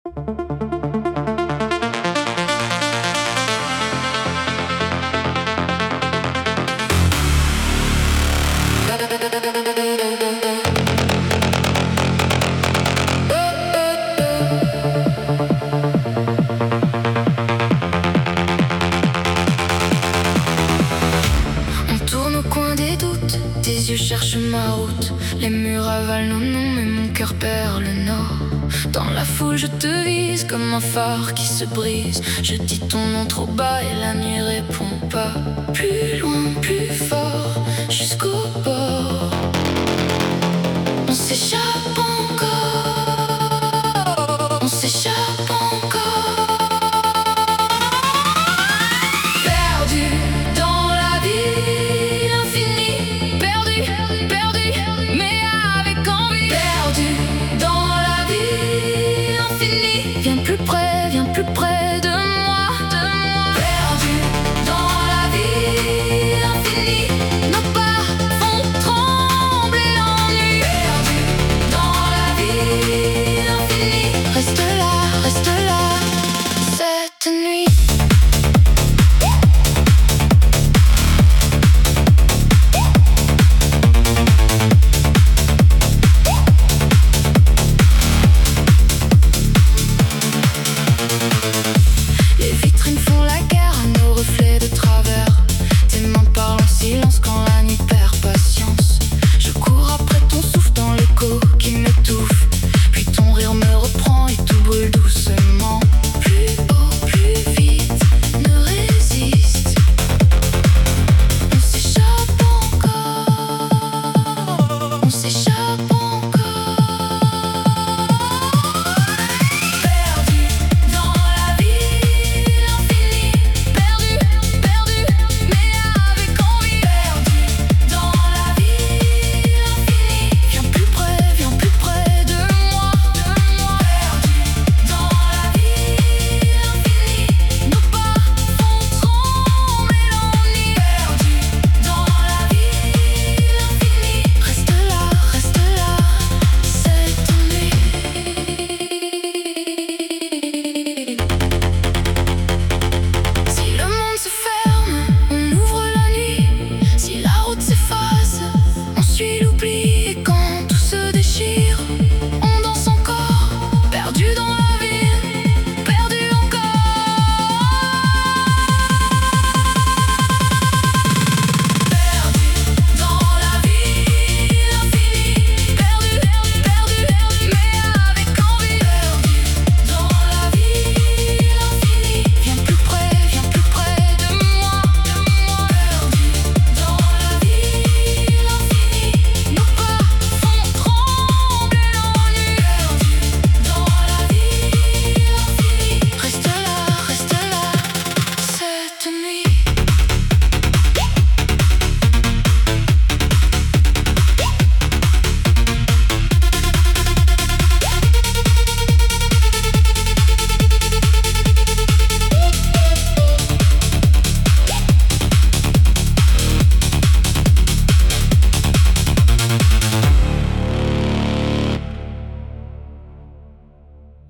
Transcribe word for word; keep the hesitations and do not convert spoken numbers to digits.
Cherche ma route, les murs avalent nos noms, mais mon cœur perd le nord. Dans la foule, je te vise comme un phare qui se brise. Je dis ton nom trop bas et la nuit répond pas. Plus loin, plus fort.